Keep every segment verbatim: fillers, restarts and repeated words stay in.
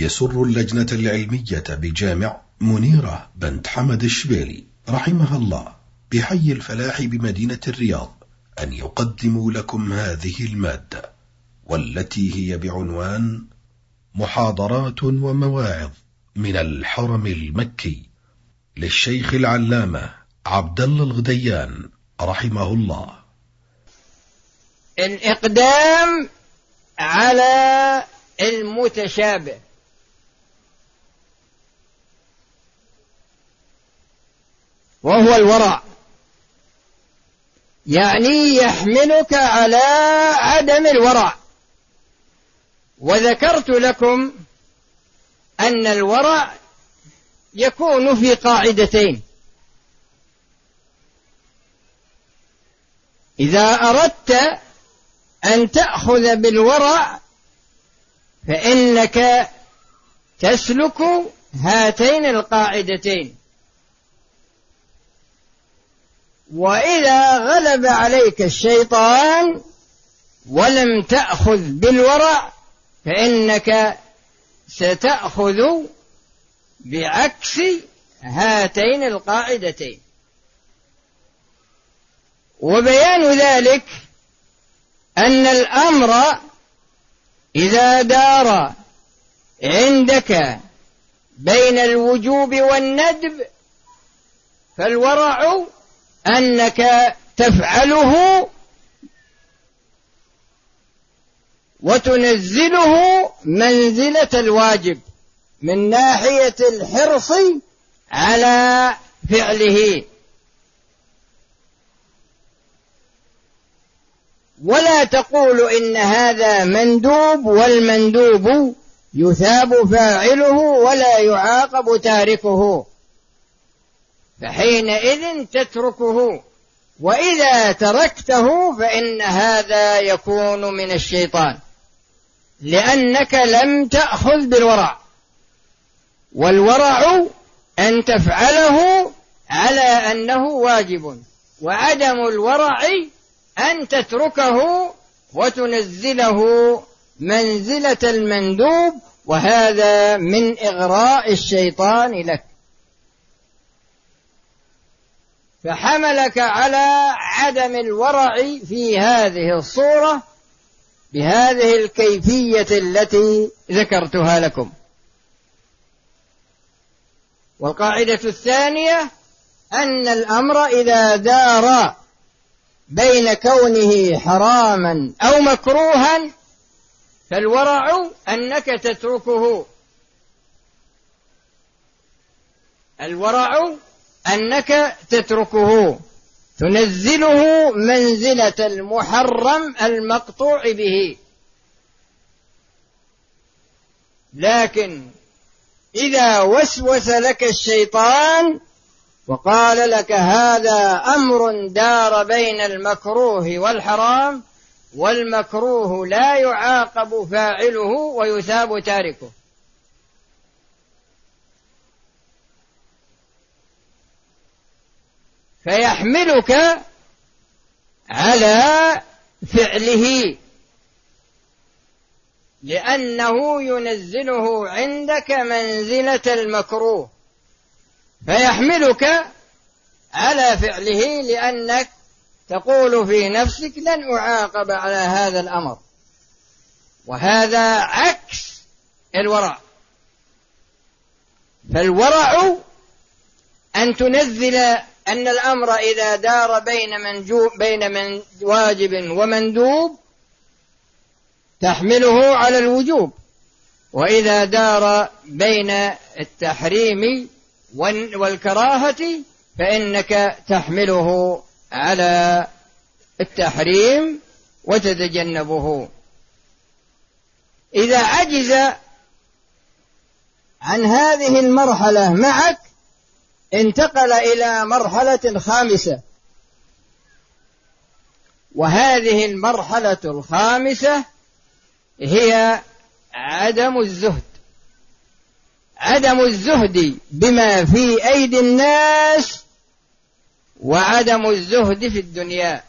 يسر اللجنة العلمية بجامع منيرة بنت حمد الشبيلي رحمها الله بحي الفلاح بمدينة الرياض أن يقدموا لكم هذه المادة، والتي هي بعنوان محاضرات ومواعظ من الحرم المكي للشيخ العلامة عبد الله الغديان رحمه الله. الإقدام على المتشابه. وهو الورع، يعني يحملك على عدم الورع. وذكرت لكم أن الورع يكون في قاعدتين: إذا أردت أن تأخذ بالورع فإنك تسلك هاتين القاعدتين، وإذا غلب عليك الشيطان ولم تأخذ بالورع فإنك ستأخذ بعكس هاتين القاعدتين. وبيان ذلك أن الأمر إذا دار عندك بين الوجوب والندب فالورع أنك تفعله وتنزله منزلة الواجب من ناحية الحرص على فعله، ولا تقول إن هذا مندوب والمندوب يثاب فاعله ولا يعاقب تاركه، فحينئذ تتركه، وإذا تركته فإن هذا يكون من الشيطان، لأنك لم تأخذ بالورع. والورع أن تفعله على أنه واجب، وعدم الورع أن تتركه وتنزله منزلة المندوب، وهذا من إغراء الشيطان لك، فحملك على عدم الورع في هذه الصورة بهذه الكيفية التي ذكرتها لكم. والقاعدة الثانية أن الأمر إذا دار بين كونه حراما أو مكروها فالورع أنك تتركه. الورع أنك تتركه، تنزله منزلة المحرم المقطوع به. لكن إذا وسوس لك الشيطان وقال لك هذا أمر دار بين المكروه والحرام، والمكروه لا يعاقب فاعله ويثاب تاركه، فيحملك على فعله لأنه ينزله عندك منزلة المكروه، فيحملك على فعله لأنك تقول في نفسك لن أعاقب على هذا الأمر، وهذا عكس الورع. فالورع أن تنزل أن الأمر إذا دار بين منجوب بين من واجب ومندوب تحمله على الوجوب، وإذا دار بين التحريم والكراهة فإنك تحمله على التحريم وتتجنبه. إذا عجز عن هذه المرحلة معك انتقل إلى مرحلة خامسة، وهذه المرحلة الخامسة هي عدم الزهد. عدم الزهد بما في أيدي الناس وعدم الزهد في الدنيا،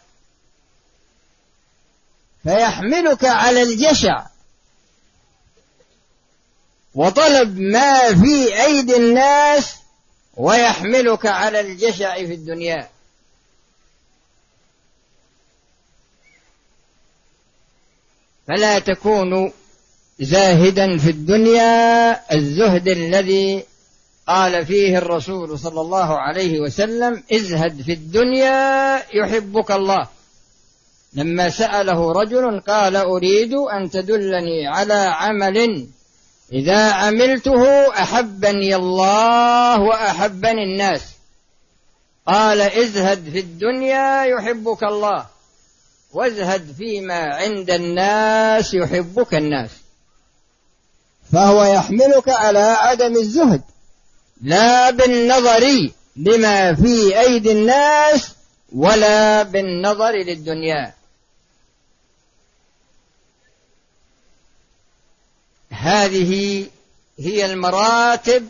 فيحملك على الجشع وطلب ما في أيدي الناس ويحملك على الجشع في الدنيا. فلا تكون زاهدا في الدنيا الزهد الذي قال فيه الرسول صلى الله عليه وسلم: ازهد في الدنيا يحبك الله. لما سأله رجل قال: أريد أن تدلني على عمل إذا عملته أحبني الله وأحبني الناس. قال: ازهد في الدنيا يحبك الله، وازهد فيما عند الناس يحبك الناس. فهو يحملك على عدم الزهد، لا بالنظر لما في أيدي الناس ولا بالنظر للدنيا. هذه هي المراتب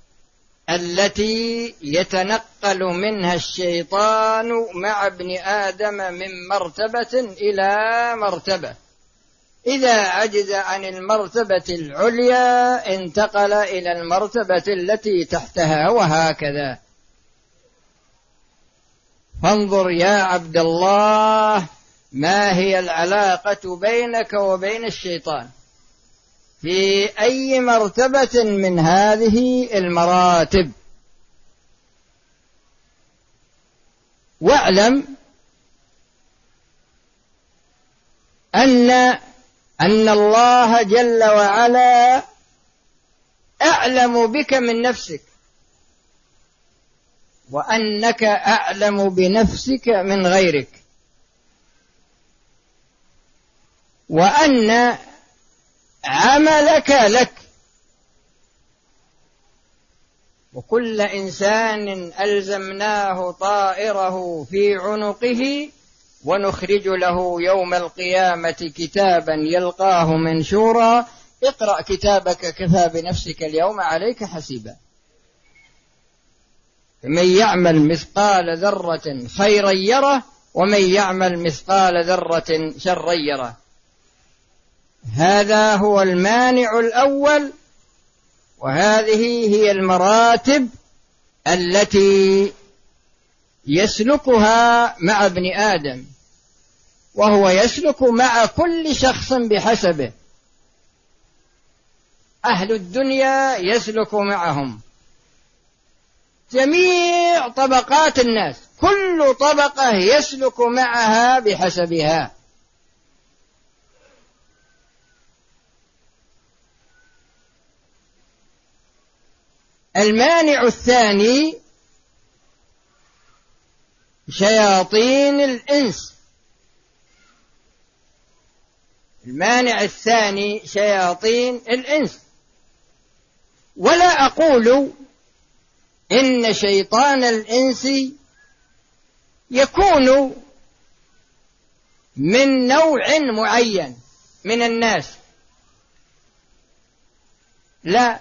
التي يتنقل منها الشيطان مع ابن آدم من مرتبة إلى مرتبة. إذا عجز عن المرتبة العليا انتقل إلى المرتبة التي تحتها، وهكذا. فانظر يا عبد الله ما هي العلاقة بينك وبين الشيطان في أي مرتبة من هذه المراتب. واعلم أن أن الله جل وعلا أعلم بك من نفسك، وأنك أعلم بنفسك من غيرك، وأن عملك لك. وكل إنسان ألزمناه طائره في عنقه ونخرج له يوم القيامة كتابا يلقاه منشورا: اقرأ كتابك كفى بنفسك اليوم عليك حسيبا. فمن يعمل مثقال ذرة خيرا يره، ومن يعمل مثقال ذرة شرا يره. هذا هو المانع الأول، وهذه هي المراتب التي يسلكها مع ابن آدم، وهو يسلك مع كل شخص بحسبه. أهل الدنيا يسلك معهم جميع طبقات الناس، كل طبقة يسلك معها بحسبها. المانع الثاني شياطين الإنس. المانع الثاني شياطين الإنس. ولا أقول إن شيطان الإنس يكون من نوع معين من الناس، لا،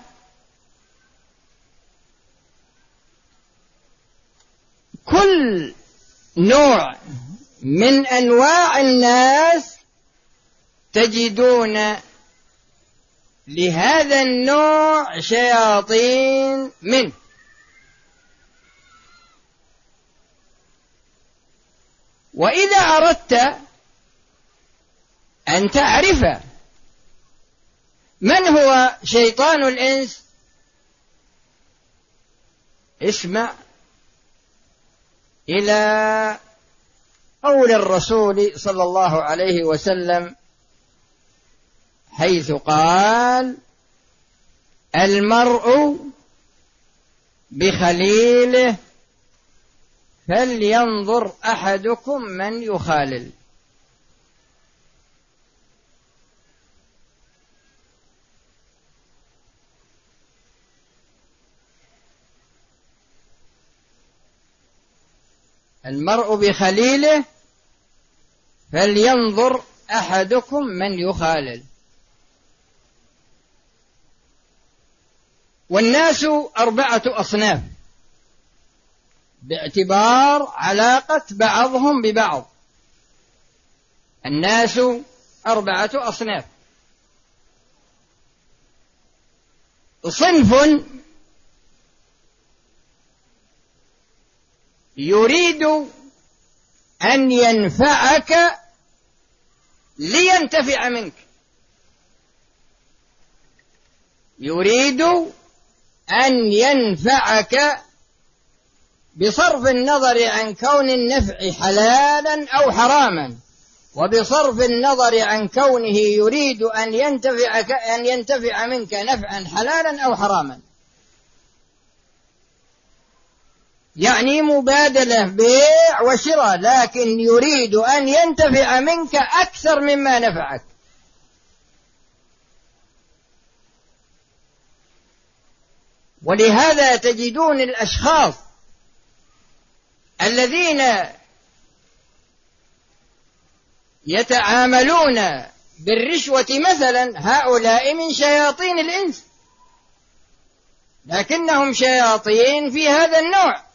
كل نوع من أنواع الناس تجدون لهذا النوع شياطين منه. وإذا أردت أن تعرف من هو شيطان الإنس، اسمع إلى قول الرسول صلى الله عليه وسلم حيث قال: المرء بخليله فلينظر أحدكم من يخالل. المرء بخليله فلينظر أحدكم من يخالل. والناس أربعة أصناف باعتبار علاقة بعضهم ببعض. الناس أربعة أصناف: صنف يريد أن ينفعك لينتفع منك، يريد أن ينفعك بصرف النظر عن كون النفع حلالا أو حراما، وبصرف النظر عن كونه يريد أن ينتفعك أن ينتفع منك نفعا حلالا أو حراما. يعني مبادلة بيع وشراء، لكن يريد أن ينتفع منك أكثر مما نفعك. ولهذا تجدون الأشخاص الذين يتعاملون بالرشوة مثلا هؤلاء من شياطين الإنس، لكنهم شياطين في هذا النوع.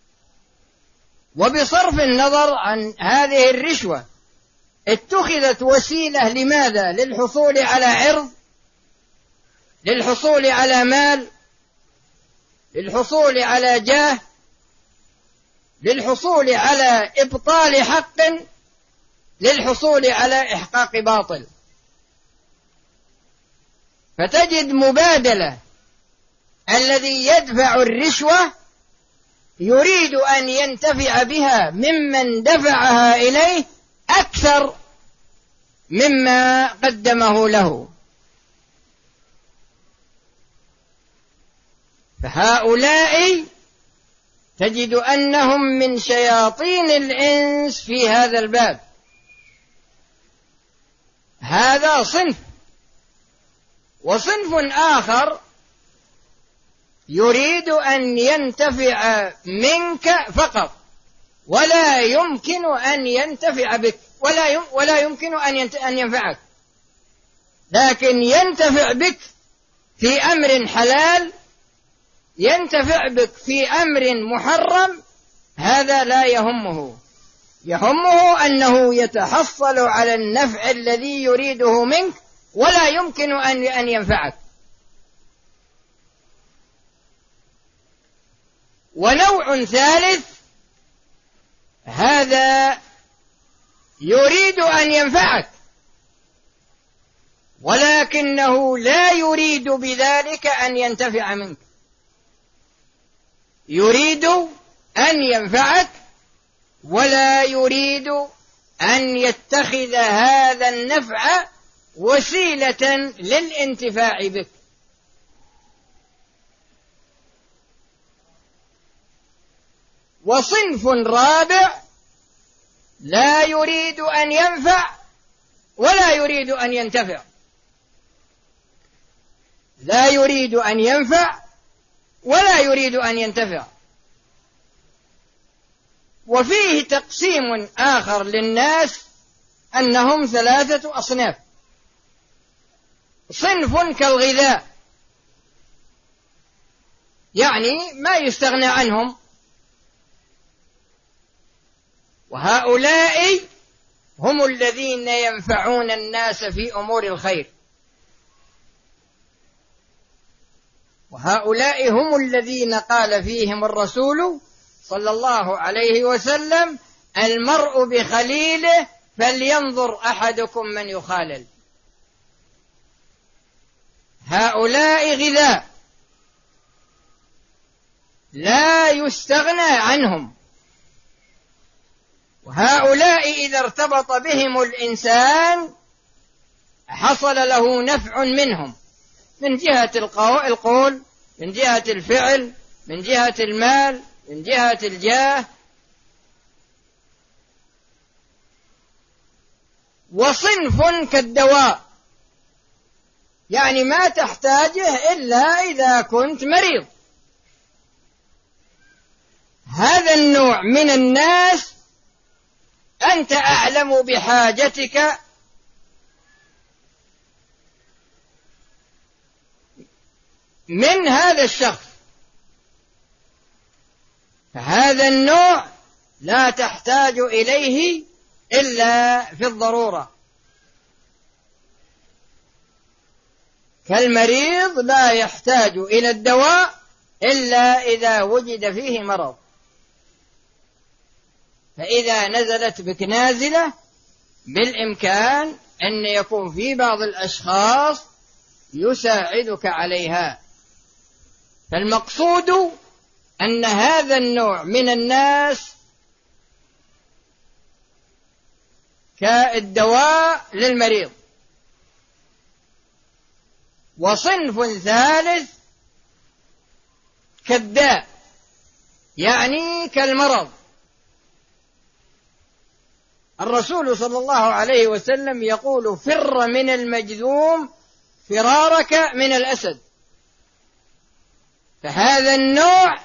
وبصرف النظر عن هذه الرشوة اتخذت وسيلة لماذا؟ للحصول على عرض، للحصول على مال، للحصول على جاه، للحصول على إبطال حق، للحصول على إحقاق باطل. فتجد مبادلة الذي يدفع الرشوة يريد أن ينتفع بها ممن دفعها إليه أكثر مما قدمه له. فهؤلاء تجد أنهم من شياطين الإنس في هذا الباب. هذا صنف. وصنف آخر يريد أن ينتفع منك فقط، ولا يمكن أن ينتفع بك، ولا ولا يمكن أن ينفعك، لكن ينتفع بك في أمر حلال، ينتفع بك في أمر محرم، هذا لا يهمه. يهمه أنه يتحصل على النفع الذي يريده منك، ولا يمكن أن ينفعك. ونوع ثالث، هذا يريد أن ينفعك ولكنه لا يريد بذلك أن ينتفع منك، يريد أن ينفعك ولا يريد أن يتخذ هذا النفع وسيلة للانتفاع بك. وصنف رابع لا يريد أن ينفع ولا يريد أن ينتفع، لا يريد أن ينفع ولا يريد أن ينتفع. وفيه تقسيم آخر للناس أنهم ثلاثة أصناف. صنف كالغذاء، يعني ما يستغنى عنهم، وهؤلاء هم الذين ينفعون الناس في أمور الخير، وهؤلاء هم الذين قال فيهم الرسول صلى الله عليه وسلم: المرء بخليله فلينظر أحدكم من يخالل. هؤلاء غذاء لا يستغنى عنهم، وهؤلاء إذا ارتبط بهم الإنسان حصل له نفع منهم، من جهة القول، من جهة الفعل، من جهة المال، من جهة الجاه. وصنف كالدواء، يعني ما تحتاجه إلا إذا كنت مريض. هذا النوع من الناس أنت أعلم بحاجتك من هذا الشخص، فهذا النوع لا تحتاج إليه إلا في الضرورة. كالمريض لا يحتاج إلى الدواء إلا إذا وجد فيه مرض. فإذا نزلت بك نازلة بالإمكان أن يكون في بعض الأشخاص يساعدك عليها. فالمقصود أن هذا النوع من الناس كالدواء للمريض. وصنف ثالث كالداء، يعني كالمرض. الرسول صلى الله عليه وسلم يقول: فر من المجذوم فرارك من الأسد. فهذا النوع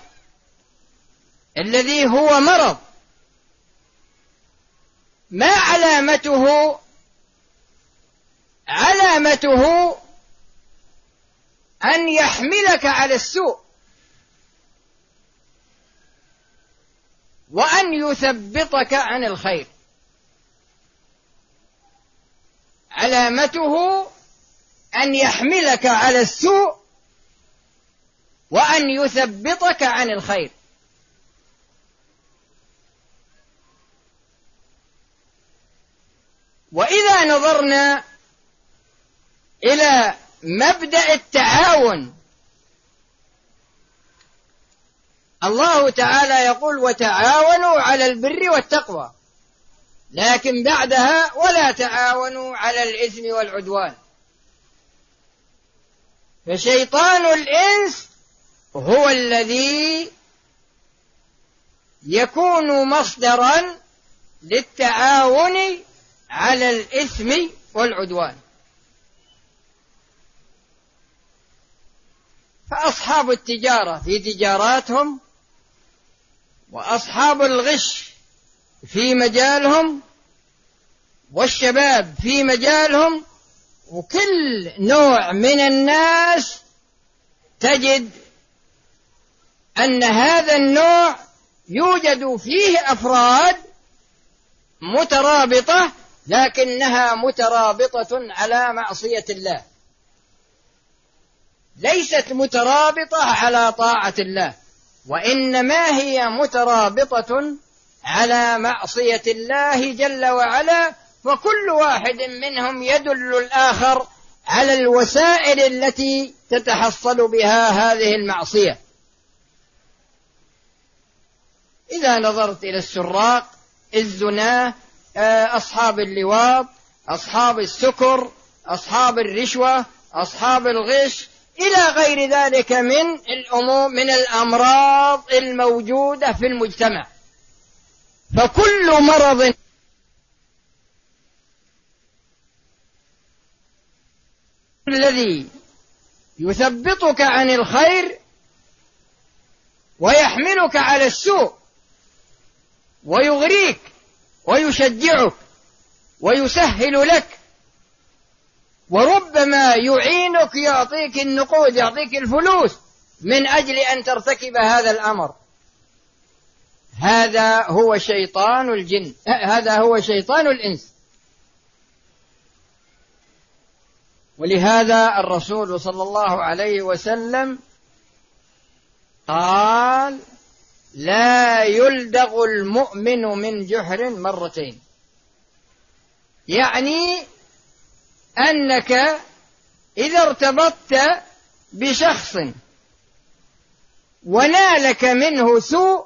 الذي هو مرض ما علامته؟ علامته أن يحملك على السوء وأن يثبطك عن الخير. علامته أن يحملك على السوء وأن يثبطك عن الخير. وإذا نظرنا إلى مبدأ التعاون، الله تعالى يقول: وتعاونوا على البر والتقوى، لكن بعدها: ولا تعاونوا على الإثم والعدوان. فشيطان الإنس هو الذي يكون مصدرا للتعاون على الإثم والعدوان. فأصحاب التجارة في تجاراتهم، وأصحاب الغش في مجالهم، والشباب في مجالهم، وكل نوع من الناس تجد أن هذا النوع يوجد فيه أفراد مترابطة، لكنها مترابطة على معصية الله، ليست مترابطة على طاعة الله، وإنما هي مترابطة على معصية الله جل وعلا. فكل واحد منهم يدل الآخر على الوسائل التي تتحصل بها هذه المعصية. إذا نظرت إلى السراق، الزنا، أصحاب اللواط، أصحاب السكر، أصحاب الرشوة، أصحاب الغش، إلى غير ذلك من الأمور من الأمراض الموجودة في المجتمع. فكل مرض الذي يثبطك عن الخير ويحملك على السوء ويغريك ويشجعك ويسهل لك، وربما يعينك، يعطيك النقود، يعطيك الفلوس من أجل أن ترتكب هذا الأمر، هذا هو شيطان الجن، هذا هو شيطان الإنس. ولهذا الرسول صلى الله عليه وسلم قال: لا يلدغ المؤمن من جحر مرتين. يعني أنك إذا ارتبطت بشخص ونالك منه سوء،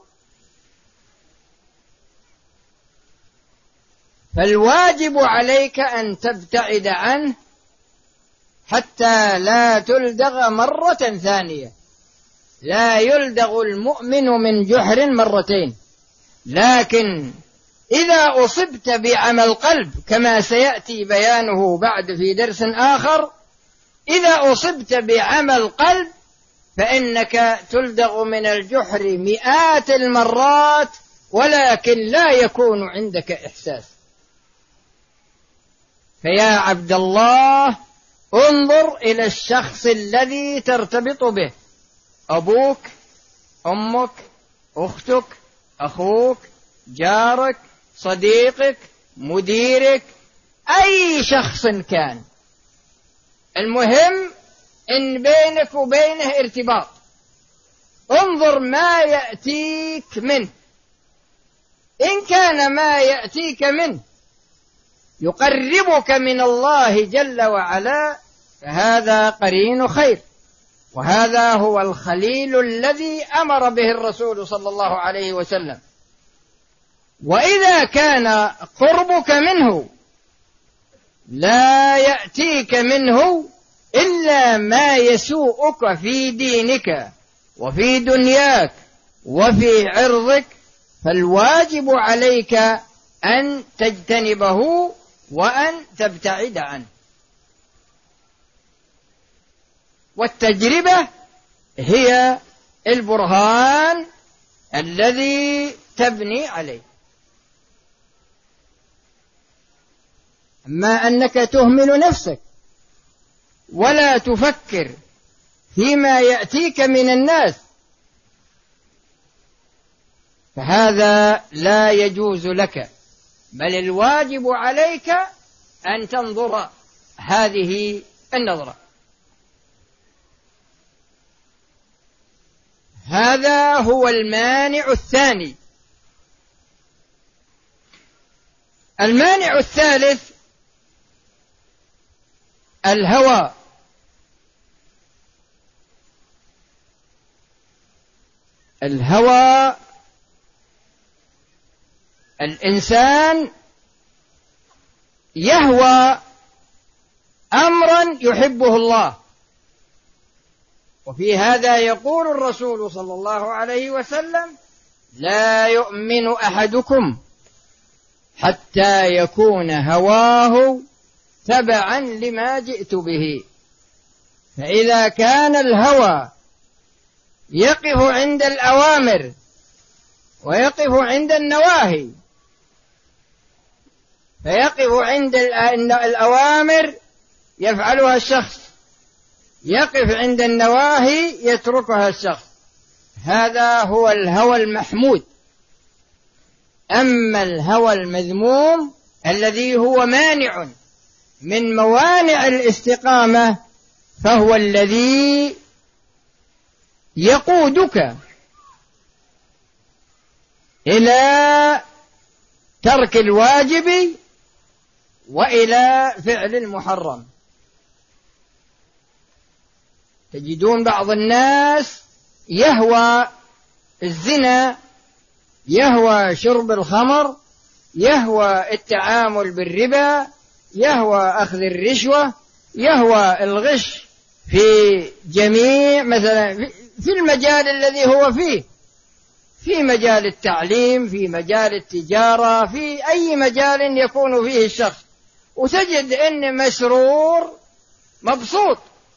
فالواجب عليك أن تبتعد عنه حتى لا تلدغ مرة ثانية. لا يلدغ المؤمن من جحر مرتين. لكن إذا أصبت بعمى القلب، كما سيأتي بيانه بعد في درس آخر، إذا أصبت بعمى القلب فإنك تلدغ من الجحر مئات المرات، ولكن لا يكون عندك إحساس. فيا عبد الله، انظر إلى الشخص الذي ترتبط به: أبوك، أمك، أختك، أخوك، جارك، صديقك، مديرك، أي شخص كان. المهم إن بينك وبينه ارتباط. انظر ما يأتيك منه، إن كان ما يأتيك منه يقربك من الله جل وعلا فهذا قرين خير، وهذا هو الخليل الذي أمر به الرسول صلى الله عليه وسلم. وإذا كان قربك منه لا يأتيك منه إلا ما يسوءك في دينك وفي دنياك وفي عرضك، فالواجب عليك أن تجتنبه وأن تبتعد عنه. والتجربة هي البرهان الذي تبني عليه. أما أنك تهمل نفسك ولا تفكر فيما يأتيك من الناس فهذا لا يجوز لك، بل الواجب عليك أن تنظر هذه النظرة. هذا هو المانع الثاني. المانع الثالث الهوى. الهوى الإنسان يهوى أمرا يحبه الله، وفي هذا يقول الرسول صلى الله عليه وسلم: لا يؤمن أحدكم حتى يكون هواه تبعا لما جئت به. فإذا كان الهوى يقف عند الأوامر ويقف عند النواهي، فيقف عند الأوامر يفعلها الشخص، يقف عند النواهي يتركها الشخص، هذا هو الهوى المحمود. أما الهوى المذموم الذي هو مانع من موانع الاستقامة فهو الذي يقودك إلى ترك الواجب وإلى فعل المحرم. تجدون بعض الناس يهوى الزنا، يهوى شرب الخمر، يهوى التعامل بالربا، يهوى أخذ الرشوة، يهوى الغش في جميع مثلا في المجال الذي هو فيه، في مجال التعليم، في مجال التجارة، في أي مجال يكون فيه الشخص، وتجد أن مسرور مبسوط.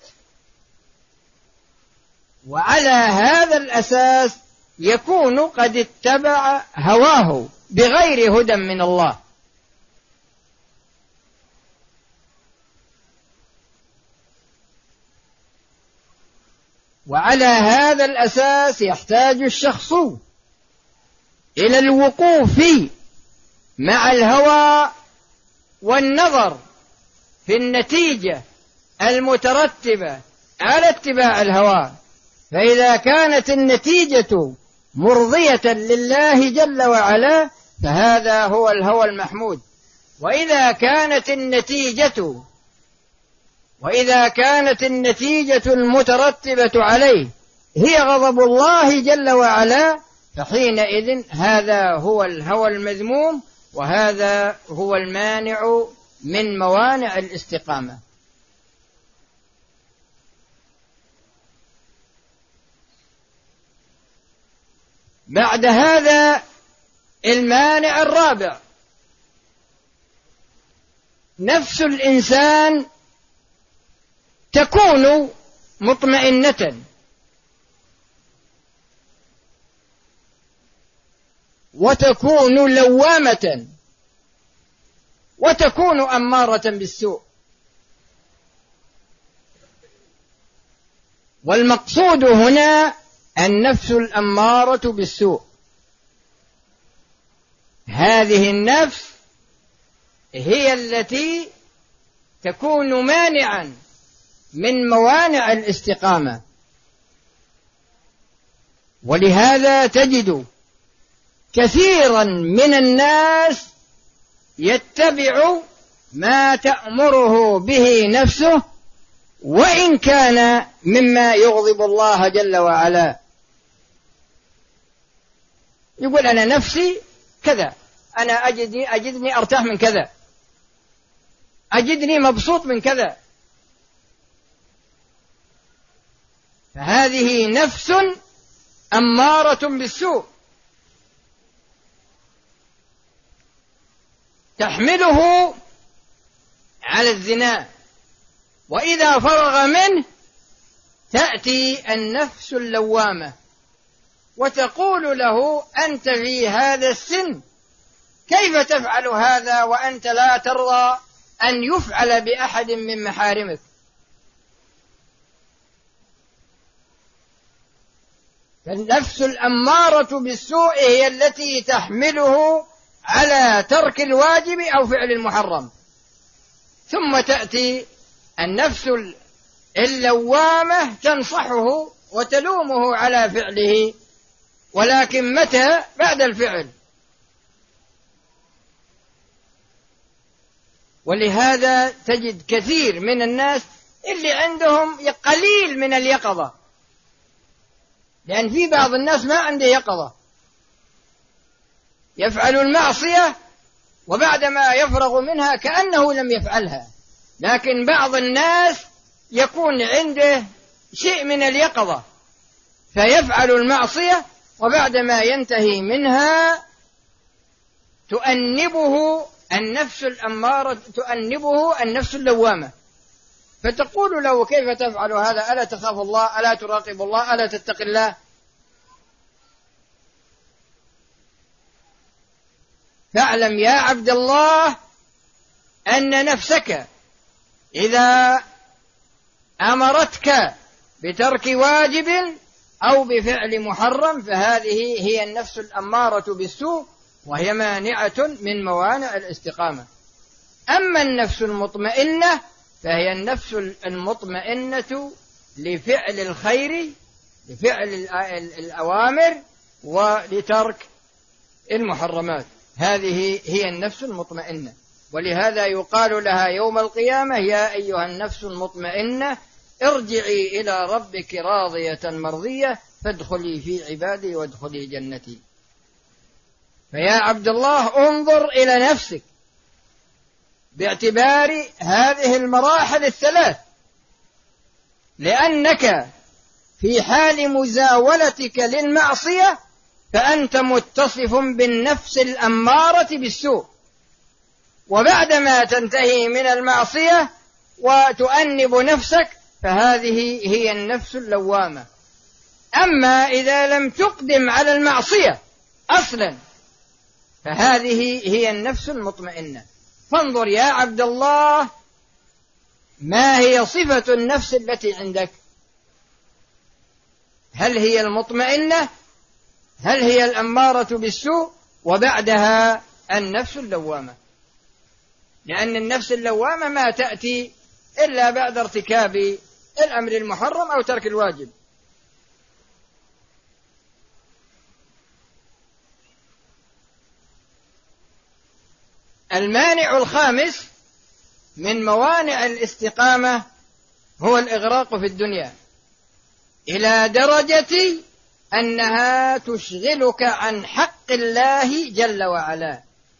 وعلى هذا الأساس يكون قد اتبع هواه بغير هدى من الله. وعلى هذا الأساس يحتاج الشخص إلى الوقوف مع الهوى والنظر في النتيجة المترتبة على اتباع الهوى، فإذا كانت النتيجة مرضية لله جل وعلا فهذا هو الهوى المحمود. وإذا كانت النتيجة وإذا كانت النتيجة المترتبة عليه هي غضب الله جل وعلا فحينئذ هذا هو الهوى المذموم، وهذا هو المانع من موانع الاستقامة. بعد هذا المانع الرابع، نفس الإنسان تكون مطمئنة وتكون لوامة وتكون أمارة بالسوء. والمقصود هنا النفس الأمارة بالسوء. هذه من موانع الاستقامة. ولهذا تجد كثيرا من الناس يتبع ما تأمره به نفسه وإن كان مما يغضب الله جل وعلا. يقول أنا نفسي كذا، أنا أجدني, أجدني أرتاح من كذا، أجدني مبسوط من كذا. فهذه نفس أمارة بالسوء تحمله على الزنا، وإذا فرغ منه تأتي النفس اللوامة وتقول له أنت في هذا السن كيف تفعل هذا وأنت لا ترضى أن يفعل بأحد من محارمك. فالنفس الأمارة بالسوء هي التي تحمله على ترك الواجب أو فعل المحرم. ثم تأتي النفس اللوامة تنصحه وتلومه على فعله، ولكن متى؟ بعد الفعل. ولهذا تجد كثير من الناس اللي عندهم قليل من اليقظة، لأن في بعض الناس ما عنده يقظة، يفعل المعصية وبعدما يفرغ منها كأنه لم يفعلها. لكن بعض الناس يكون عنده شيء من اليقظة فيفعل المعصية وبعدما ينتهي منها تؤنبه النفس الأمارة، تؤنبه النفس اللوامة، فتقول له كيف تفعل هذا؟ ألا تخاف الله؟ ألا تراقب الله؟ ألا تتقي الله؟ فاعلم يا عبد الله أن نفسك إذا أمرتك بترك واجب أو بفعل محرم فهذه هي النفس الأمارة بالسوء، وهي مانعة من موانع الاستقامة. أما النفس المطمئنة فهي النفس المطمئنة لفعل الخير، لفعل الأوامر ولترك المحرمات. هذه هي النفس المطمئنة. ولهذا يقال لها يوم القيامة يا أيها النفس المطمئنة ارجعي إلى ربك راضية مرضية فادخلي في عبادي وادخلي جنتي. فيا عبد الله انظر إلى نفسك باعتبار هذه المراحل الثلاث، لأنك في حال مزاولتك للمعصية فأنت متصف بالنفس الأمارة بالسوء، وبعدما تنتهي من المعصية وتؤنب نفسك فهذه هي النفس اللوامة. أما إذا لم تقدم على المعصية أصلا فهذه هي النفس المطمئنة. فانظر يا عبد الله ما هي صفة النفس التي عندك؟ هل هي المطمئنة؟ هل هي الأمارة بالسوء؟ وبعدها النفس اللوامة، لأن النفس اللوامة ما تأتي إلا بعد ارتكاب الأمر المحرم أو ترك الواجب. المانع الخامس من موانع الاستقامة هو الإغراق في الدنيا إلى درجة أنها تشغلك عن حق الله جل وعلا.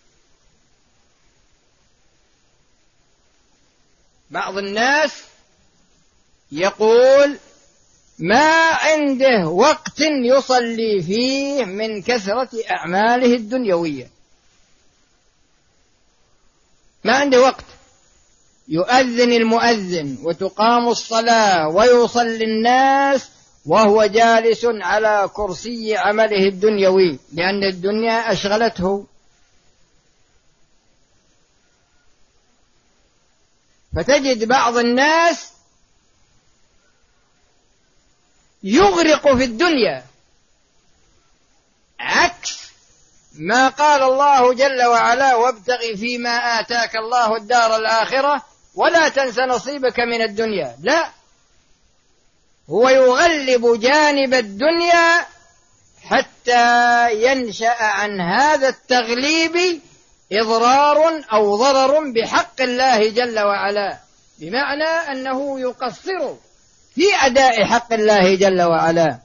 بعض الناس يقول ما عنده وقت يصلي فيه من كثرة أعماله الدنيوية، ما عنده وقت. يؤذن المؤذن وتقام الصلاة ويصلي الناس وهو جالس على كرسي عمله الدنيوي لأن الدنيا أشغلته. فتجد بعض الناس يغرق في الدنيا عكس ما قال الله جل وعلا وابتغ فيما آتاك الله الدار الآخرة ولا تنس نصيبك من الدنيا. لا، هو يغلب جانب الدنيا حتى ينشأ عن هذا التغليب إضرار أو ضرر بحق الله جل وعلا، بمعنى أنه يقصر في أداء حق الله جل وعلا.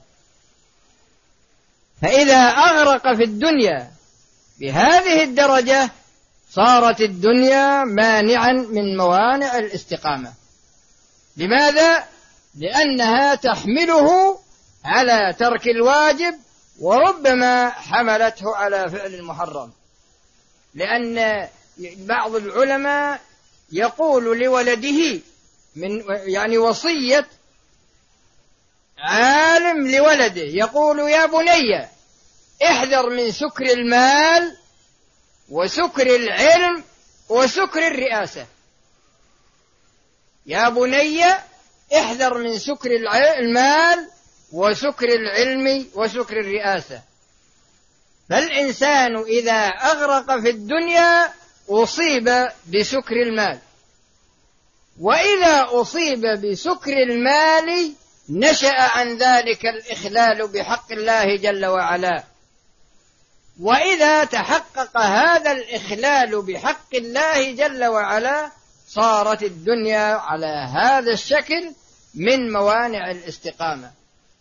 فإذا أغرق في الدنيا بهذه الدرجة صارت الدنيا مانعا من موانع الاستقامة. لماذا؟ لأنها تحمله على ترك الواجب، وربما حملته على فعل المحرم. لأن بعض العلماء يقول لولده من يعني وصية عالم لولده، يقول: يا بني احذر من سكر المال وسكر العلم وسكر الرئاسة. يا بني احذر من سكر المال وسكر العلم وسكر الرئاسة. فالإنسان إذا أغرق في الدنيا أصيب بسكر المال، وإذا أصيب بسكر المال نشأ عن ذلك الإخلال بحق الله جل وعلا. وإذا تحقق هذا الإخلال بحق الله جل وعلا صارت الدنيا على هذا الشكل من موانع الاستقامة.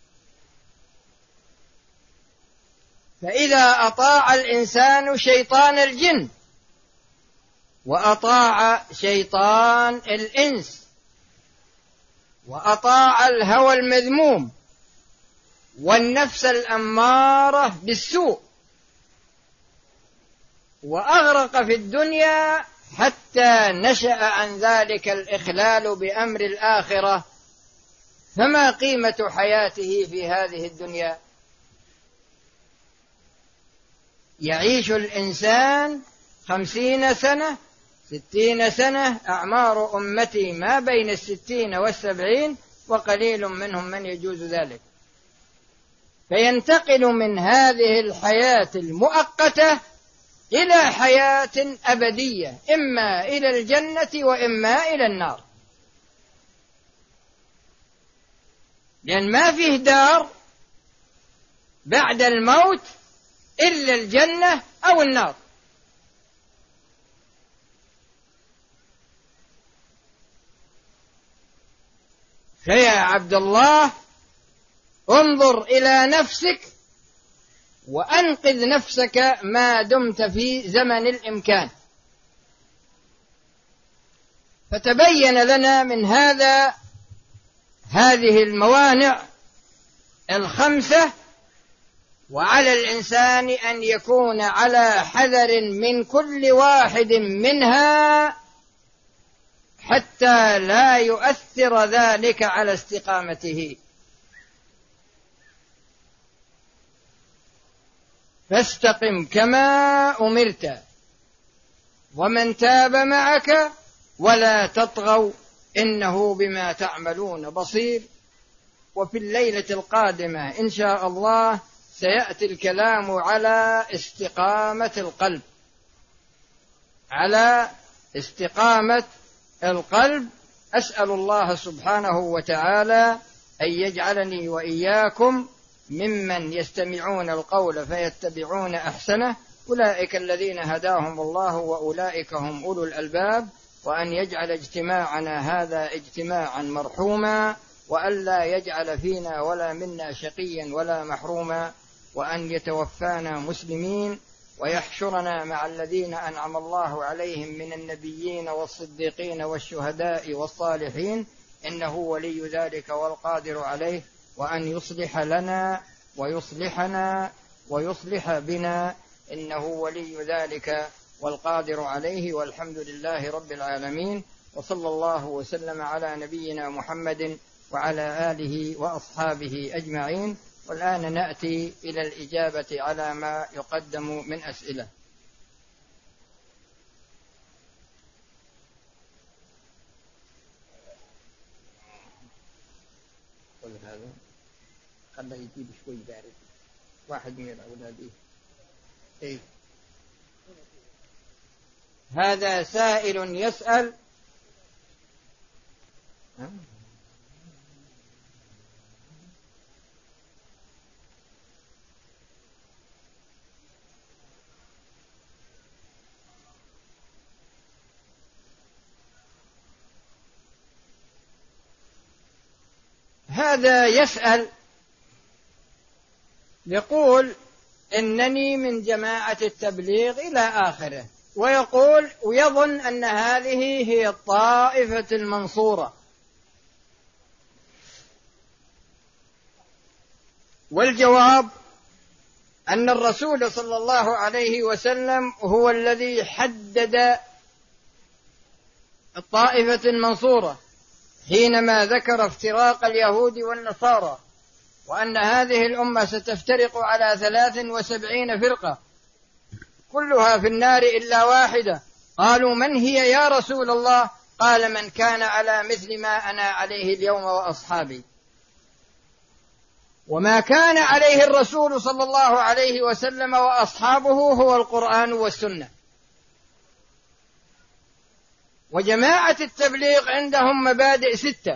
فإذا أطاع الإنسان شيطان الجن وأطاع شيطان الإنس وأطاع الهوى المذموم والنفس الأمارة بالسوء وأغرق في الدنيا حتى نشأ عن ذلك الإخلال بأمر الآخرة، فما قيمة حياته في هذه الدنيا؟ يعيش الإنسان خمسين سنة ستين سنة، أعمار أمتي ما بين الستين والسبعين، وقليل منهم من يجوز ذلك. فينتقل من هذه الحياة المؤقتة إلى حياة أبدية، إما إلى الجنة وإما إلى النار، لأن ما فيه دار بعد الموت إلا الجنة أو النار. فيا عبد الله انظر إلى نفسك وأنقذ نفسك ما دمت في زمن الإمكان. فتبين لنا من هذا هذه الموانع الخمسة، وعلى الإنسان أن يكون على حذر من كل واحد منها حتى لا يؤثر ذلك على استقامته. فاستقم كما أمرت ومن تاب معك ولا تطغوا إنه بما تعملون بصير. وفي الليلة القادمة إن شاء الله سيأتي الكلام على استقامة القلب، على استقامة القلب. أسأل الله سبحانه وتعالى أن يجعلني وإياكم ممن يستمعون القول فيتبعون أحسنه، أولئك الذين هداهم الله وأولئك هم أولو الألباب، وأن يجعل اجتماعنا هذا اجتماعا مرحوما، وأن لا يجعل فينا ولا منا شقيا ولا محروما، وأن يتوفانا مسلمين ويحشرنا مع الذين أنعم الله عليهم من النبيين والصديقين والشهداء والصالحين، إنه ولي ذلك والقادر عليه، وأن يصلح لنا ويصلحنا ويصلح بنا، إنه ولي ذلك والقادر عليه، والحمد لله رب العالمين. وصلى الله وسلم على نبينا محمد وعلى آله وأصحابه أجمعين. والآن نأتي إلى الإجابة على ما يقدم من أسئلة. قل هذا خليه يجيب شوي بارد، واحد من الأولاد. إيه؟ هذا سائل يسأل هذا يسأل يقول إنني من جماعة التبليغ إلى آخره، ويقول ويظن أن هذه هي الطائفة المنصورة. والجواب أن الرسول صلى الله عليه وسلم هو الذي حدد الطائفة المنصورة حينما ذكر افتراق اليهود والنصارى، وأن هذه الأمة ستفترق على ثلاث وسبعين فرقة كلها في النار إلا واحدة. قالوا من هي يا رسول الله؟ قال من كان على مثل ما أنا عليه اليوم وأصحابي. وما كان عليه الرسول صلى الله عليه وسلم وأصحابه هو القرآن والسنة. وجماعة التبليغ عندهم مبادئ ستة،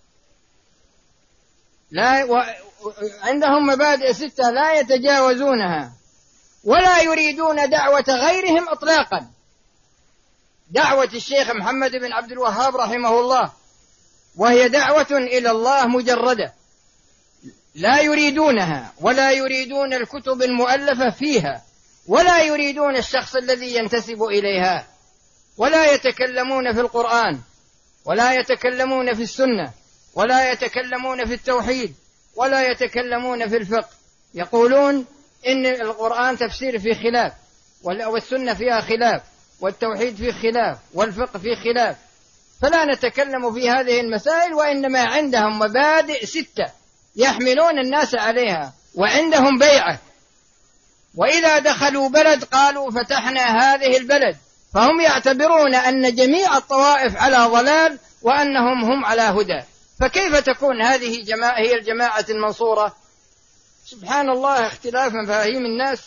لا و... عندهم مبادئ ستة لا يتجاوزونها، ولا يريدون دعوة غيرهم إطلاقا. دعوة الشيخ محمد بن عبد الوهاب رحمه الله وهي دعوة إلى الله مجردة، لا يريدونها ولا يريدون الكتب المؤلفة فيها، ولا يريدون الشخص الذي ينتسب إليها، ولا يتكلمون في القرآن، ولا يتكلمون في السنة، ولا يتكلمون في التوحيد، ولا يتكلمون في الفقه. يقولون إن القرآن تفسير في خلاف، والسنة فيها خلاف، والتوحيد فيه خلاف، والفقه فيه خلاف، فلا نتكلم في هذه المسائل. وإنما عندهم مبادئ ستة يحملون الناس عليها، وعندهم بيعة، وإذا دخلوا بلد قالوا فتحنا هذه البلد، فهم يعتبرون أن جميع الطوائف على ضلال وأنهم هم على هدى. فكيف تكون هذه جماعة هي الجماعة المنصورة؟ سبحان الله، اختلاف مفاهيم الناس.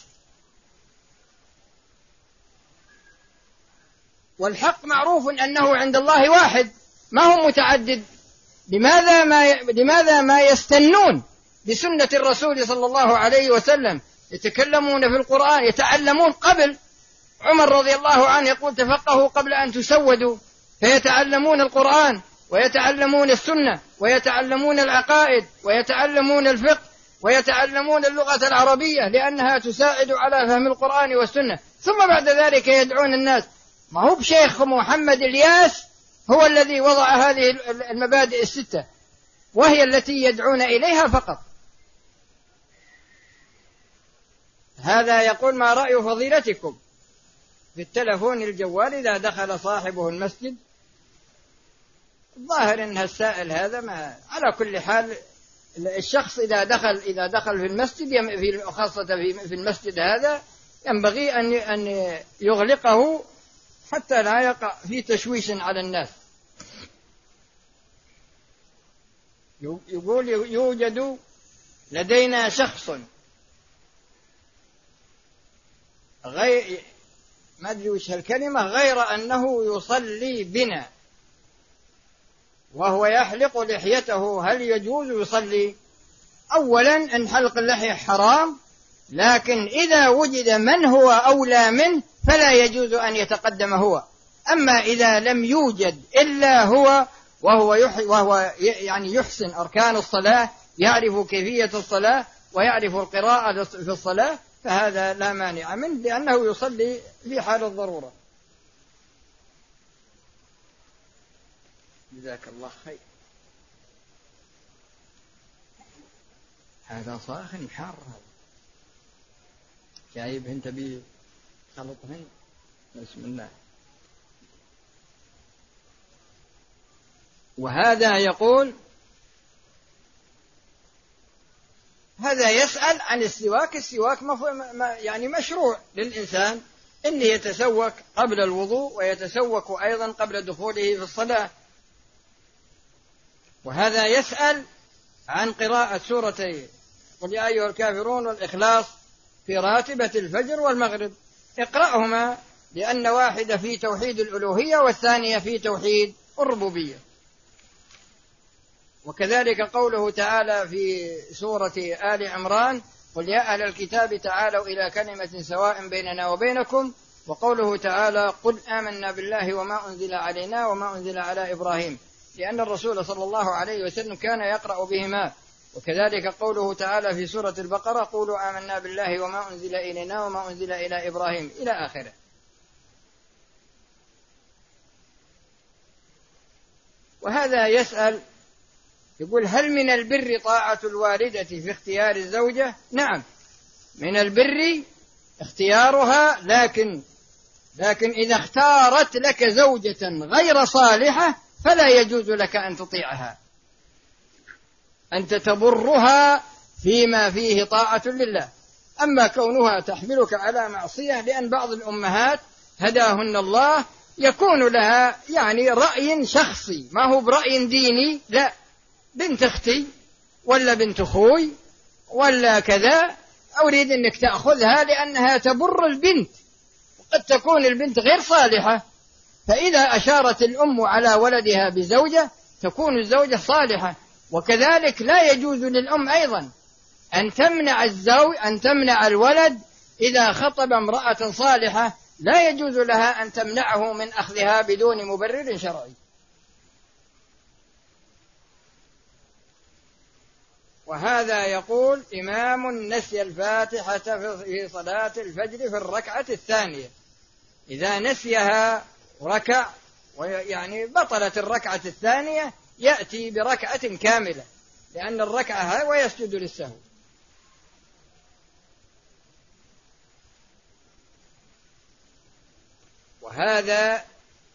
والحق معروف أنه عند الله واحد، ما هو متعدد. لماذا ما ي... لماذا ما يستنون بسنة الرسول صلى الله عليه وسلم؟ يتكلمون في القرآن، يتعلمون قبل. عمر رضي الله عنه يقول تفقهوا قبل أن تسودوا، فيتعلمون القرآن ويتعلمون السنة ويتعلمون العقائد ويتعلمون الفقه ويتعلمون اللغة العربية لأنها تساعد على فهم القرآن والسنة، ثم بعد ذلك يدعون الناس. ما هو بشيخ محمد الياس هو الذي وضع هذه المبادئ الستة، وهي التي يدعون إليها فقط. هذا يقول ما رأي فضيلتكم في التلفون الجوال إذا دخل صاحبه المسجد؟ الظاهر أن السائل هذا ما على كل حال. الشخص إذا دخل إذا دخل في المسجد في خاصة في المسجد هذا ينبغي أن أن يغلقه حتى لا يقع في تشويش على الناس. يقول يوجد لدينا شخص غير ما أدري وش هالكلمة غير أنه يصلي بنا وهو يحلق لحيته، هل يجوز يصلي؟ أولا أن حلق اللحية حرام، لكن إذا وجد من هو أولى منه فلا يجوز أن يتقدم هو. أما إذا لم يوجد إلا هو وهو, يح وهو يعني يحسن أركان الصلاة، يعرف كيفية الصلاة ويعرف القراءة في الصلاة، فهذا لا مانع منه لأنه يصلي في حال الضرورة. جزاك الله خير. هذا صاخن حار، جايب انت بخلطهن. بسم الله. وهذا يقول هذا يسأل عن السواك. السواك يعني مشروع للإنسان أن يتسوك قبل الوضوء ويتسوك أيضا قبل دخوله في الصلاة. وهذا يسأل عن قراءة سورتين قل يا أيها الكافرون والإخلاص في راتبة الفجر والمغرب. اقرأهما، لأن واحدة في توحيد الألوهية والثانية في توحيد الربوبية. وكذلك قوله تعالى في سورة آل عمران قل يا أهل الكتاب تعالوا إلى كلمة سواء بيننا وبينكم. وقوله تعالى قل آمنا بالله وما أنزل علينا وما أنزل على إبراهيم. لأن الرسول صلى الله عليه وسلم كان يقرأ بهما. وكذلك قوله تعالى في سورة البقرة قولوا آمنا بالله وما أنزل إلينا وما أنزل إلى إبراهيم إلى آخره. وهذا يسأل يقول هل من البر طاعة الوالدة في اختيار الزوجة؟ نعم، من البر اختيارها، لكن لكن إذا اختارت لك زوجة غير صالحة فلا يجوز لك أن تطيعها، أنت تبرها فيما فيه طاعة لله. أما كونها تحملك على معصية لأن بعض الأمهات هداهن الله يكون لها يعني رأي شخصي ما هو برأي ديني، لا، بنت أختي ولا بنت أخوي ولا كذا أريد أنك تأخذها لأنها تبر البنت، وقد تكون البنت غير صالحة، فإذا أشارت الأم على ولدها بزوجة تكون الزوجة صالحة. وكذلك لا يجوز للأم أيضا أن تمنع الزوج أن تمنع الولد إذا خطب امرأة صالحة، لا يجوز لها أن تمنعه من أخذها بدون مبرر شرعي. وهذا يقول إمام نسي الفاتحة في صلاة الفجر في الركعة الثانية، إذا نسيها ركع يعني بطلت الركعة الثانية يأتي بركعة كاملة لأن الركعة ويسجد للسهو. وهذا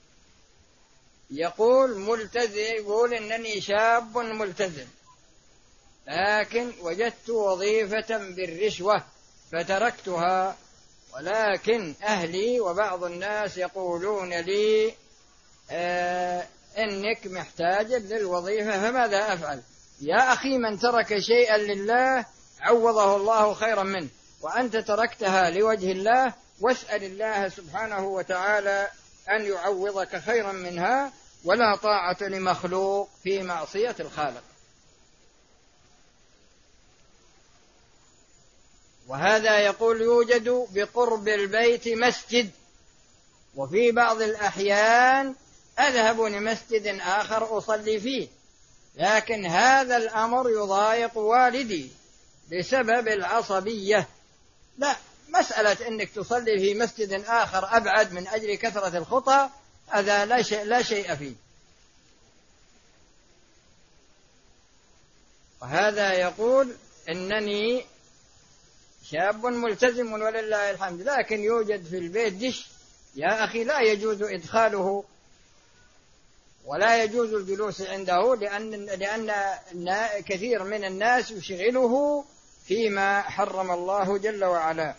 يقول ملتزم، يقول إنني شاب ملتزم لكن وجدت وظيفة بالرشوة فتركتها، ولكن أهلي وبعض الناس يقولون لي آه إنك محتاج للوظيفة، فماذا أفعل؟ يا أخي من ترك شيئا لله عوضه الله خيرا منه، وأنت تركتها لوجه الله، واسأل الله سبحانه وتعالى أن يعوضك خيرا منها، ولا طاعة لمخلوق في معصية الخالق. وهذا يقول يوجد بقرب البيت مسجد، وفي بعض الأحيان أذهب لمسجد آخر أصلي فيه، لكن هذا الأمر يضايق والدي بسبب العصبية. لا، مسألة أنك تصلي في مسجد آخر أبعد من أجل كثرة الخطى هذا لا شيء, لا شيء فيه. وهذا يقول إنني شاب ملتزم ولله الحمد، لكن يوجد في البيت دش، يا أخي لا يجوز إدخاله ولا يجوز الجلوس عنده، لأن, لأن كثير من الناس يشغله فيما حرم الله جل وعلا.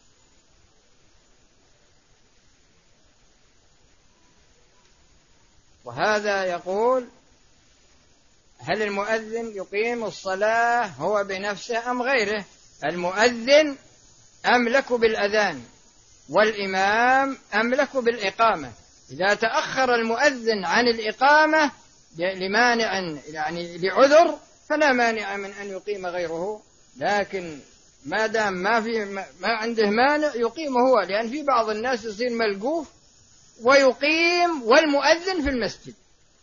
وهذا يقول هل المؤذن يقيم الصلاة هو بنفسه أم غيره؟ المؤذن أملك بالأذان والإمام أملك بالإقامة، إذا تأخر المؤذن عن الإقامة لمانع يعني لعذر فلا مانع من أن يقيم غيره، لكن ما دام ما في ما عنده مانع يقيم هو، لأن في بعض الناس يصير ملقوف ويقيم والمؤذن في المسجد.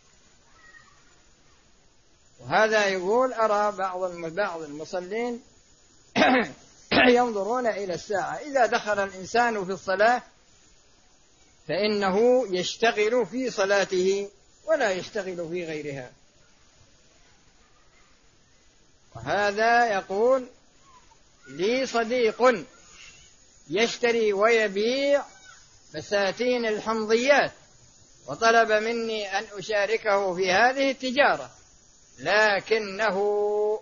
وهذا يقول أرى بعض بعض المصلين ينظرون إلى الساعة، إذا دخل الإنسان في الصلاة فإنه يشتغل في صلاته ولا يشتغل في غيرها. وهذا يقول لي صديق يشتري ويبيع بساتين الحمضيات، وطلب مني أن أشاركه في هذه التجارة، لكنه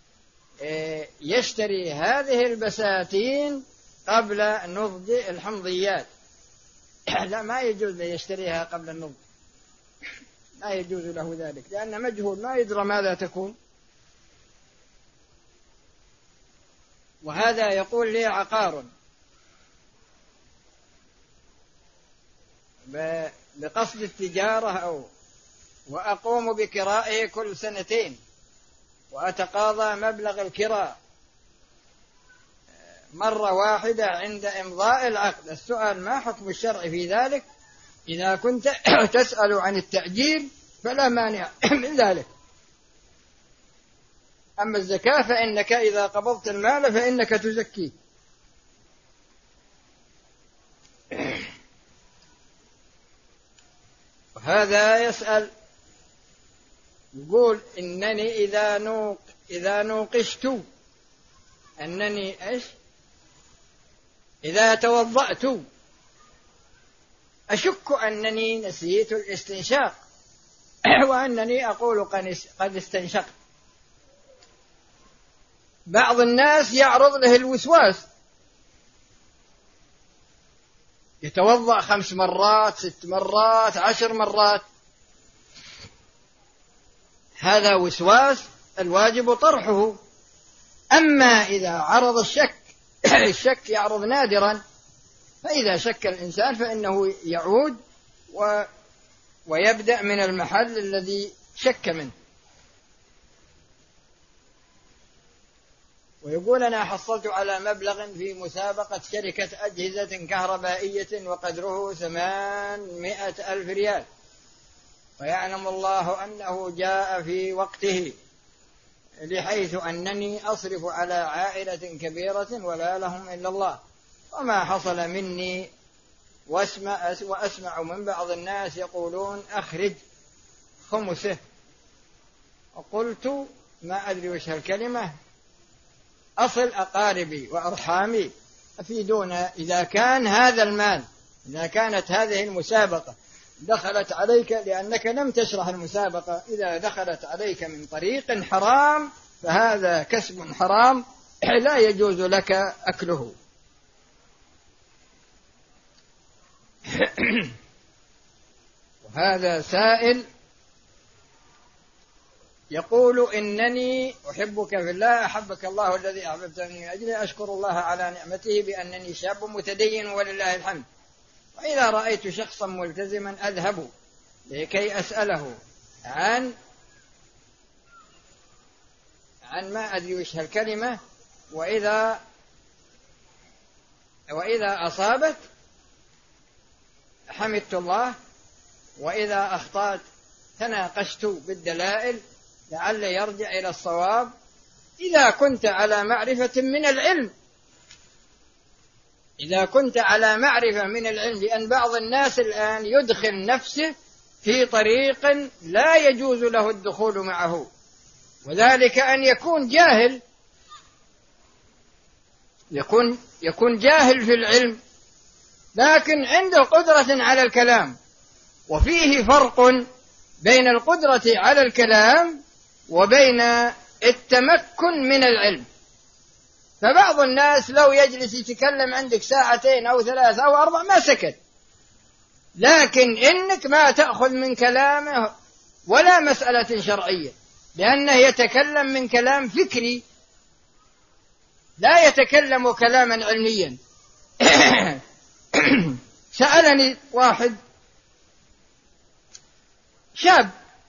يشتري هذه البساتين قبل نضج الحمضيات. لا، ما يجوز يشتريها قبل النضج، لا يجوز له ذلك، لأن مجهول ما يدرى ماذا تكون. وهذا يقول لي عقار بقصد التجارة أو وأقوم بكرائه كل سنتين وأتقاضى مبلغ الكراء مرة واحدة عند إمضاء العقد. السؤال ما حكم الشرع في ذلك؟ إذا كنت تسأل عن التأجير فلا مانع من ذلك. أما الزكاة فإنك إذا قبضت المال فإنك تزكيه. وهذا يسأل يقول إنني إذا نوق إذا نوقشت أنني إيش إذا توضأت أشك أنني نسيت الاستنشاق وأنني أقول قد استنشقت. بعض الناس يعرض له الوسواس يتوضأ خمس مرات ست مرات عشر مرات، هذا وسواس الواجب طرحه. أما إذا عرض الشك الشك يعرض نادرا، فإذا شك الإنسان فإنه يعود و ويبدأ من المحل الذي شك منه. ويقول أنا حصلت على مبلغ في مسابقة شركة أجهزة كهربائية وقدره ثمانمائة ألف ريال، ويعلم الله أنه جاء في وقته، بحيث أنني أصرف على عائلة كبيرة ولا لهم إلا الله، وما حصل مني واسمع, وأسمع من بعض الناس يقولون أخرج خمسه. وقلت ما أدري وش هالكلمة، أصل أقاربي وأرحامي، أفيدونا إذا كان هذا المال، إذا كانت هذه المسابقة دخلت عليك لأنك لم تشرح المسابقة، إذا دخلت عليك من طريق حرام فهذا كسب حرام لا يجوز لك أكله. وهذا سائل يقول إنني أحبك في الله أحبك الله الذي أحببتني من أجله، أشكر الله على نعمته بأنني شاب متدين ولله الحمد، وإذا رأيت شخصا ملتزما أذهب لكي أسأله عن عن ما أدري وش هالكلمة، وإذا وإذا أصابت حمدت الله، وإذا أخطأت تناقشت بالدلائل لعل يرجع إلى الصواب. إذا كنت على معرفة من العلم إذا كنت على معرفة من العلم لأن بعض الناس الآن يدخل نفسه في طريق لا يجوز له الدخول معه، وذلك أن يكون جاهل يكون يكون جاهل في العلم لكن عنده قدرة على الكلام. وفيه فرق بين القدرة على الكلام وبين التمكن من العلم. فبعض الناس لو يجلس يتكلم عندك ساعتين أو ثلاث أو أربع ما سكت، لكن إنك ما تأخذ من كلامه ولا مسألة شرعية، لأنه يتكلم من كلام فكري لا يتكلم كلاما علميا. سألني واحد شاب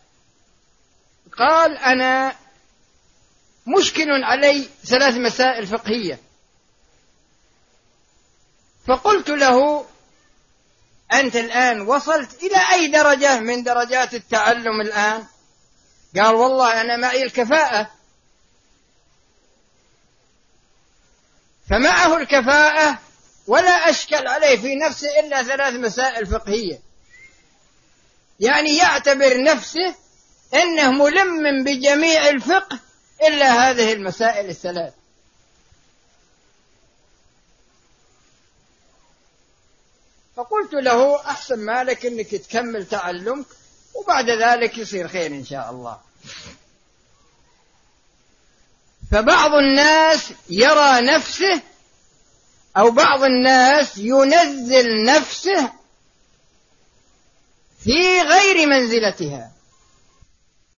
قال أنا مشكل علي ثلاث مسائل فقهية، فقلت له أنت الآن وصلت إلى أي درجة من درجات التعلم الآن؟ قال والله أنا معي الكفاءة. فمعه الكفاءة ولا أشكل عليه في نفسه إلا ثلاث مسائل فقهية، يعني يعتبر نفسه إنه ملم بجميع الفقه إلا هذه المسائل الثلاث. فقلت له أحسن مالك إنك تكمل تعلمك وبعد ذلك يصير خير إن شاء الله. فبعض الناس يرى نفسه أو بعض الناس ينزل نفسه في غير منزلتها،